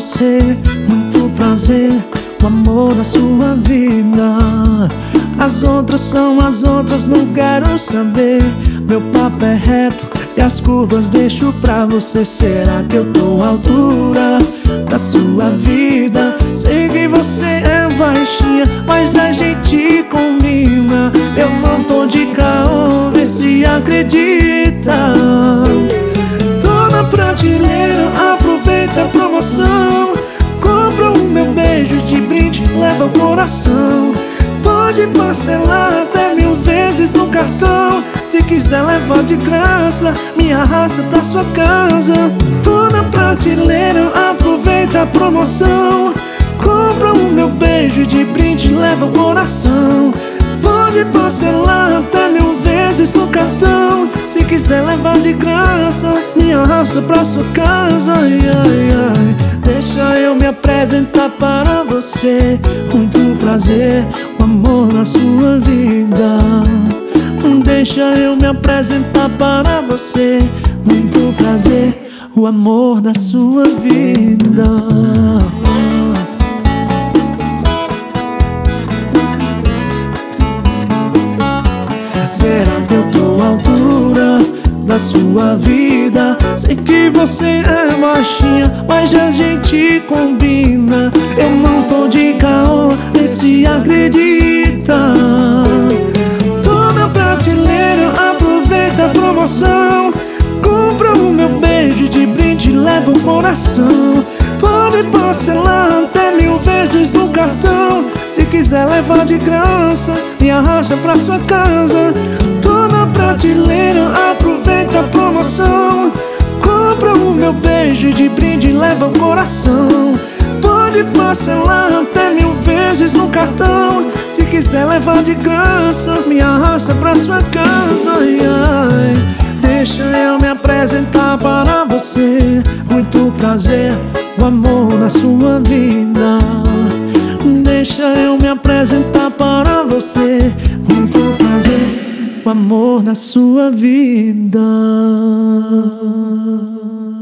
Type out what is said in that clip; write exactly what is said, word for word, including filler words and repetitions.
você, muito prazer, o amor da sua vida. As outras são as outras, não quero saber. Meu papo é reto e as curvas deixo pra você. Será que eu tô à altura da sua vida? Sei que você é baixinha, mas a gente combina. Eu não tô de caô, vê se acredita. Tô na prateleira, aproveita a promoção. Compra o meu beijo de brinde, leva o coração. Pode parcelar até mil vezes no cartão. Se quiser levar de graça, me arrasta pra sua casa. Tô na prateleira, aproveita a promoção. Compra o meu beijo de brinde, leva o coração. Pode parcelar até mil vezes no cartão. Se quiser levar de graça, me arrasta pra sua casa. Ai, ai, ai. Deixa eu me apresentar para você. Muito prazer, o amor na sua vida. Deixa eu me apresentar para você. Muito prazer, o amor da sua vida. Será que eu tô à altura da sua vida? Sei que você é baixinha, mas a gente combina. Eu não tô de caô, vê se acredita. Tô na prateleira, aproveita a promoção. Compra o meu beijo de brinde, leva o coração. Pode parcelar até mil vezes no cartão. Se quiser levar de graça, me arrasta pra sua casa. Tô na prateleira, aproveita a promoção. Compra o meu beijo de brinde, leva o coração. Pode parcelar até mil vezes no cartão. Se quiser levar de graça, me arrasta pra sua casa. Ai, ai. Deixa eu me apresentar para você. Muito prazer, o amor da sua vida. Deixa eu me apresentar para você. Muito prazer, o amor da sua vida.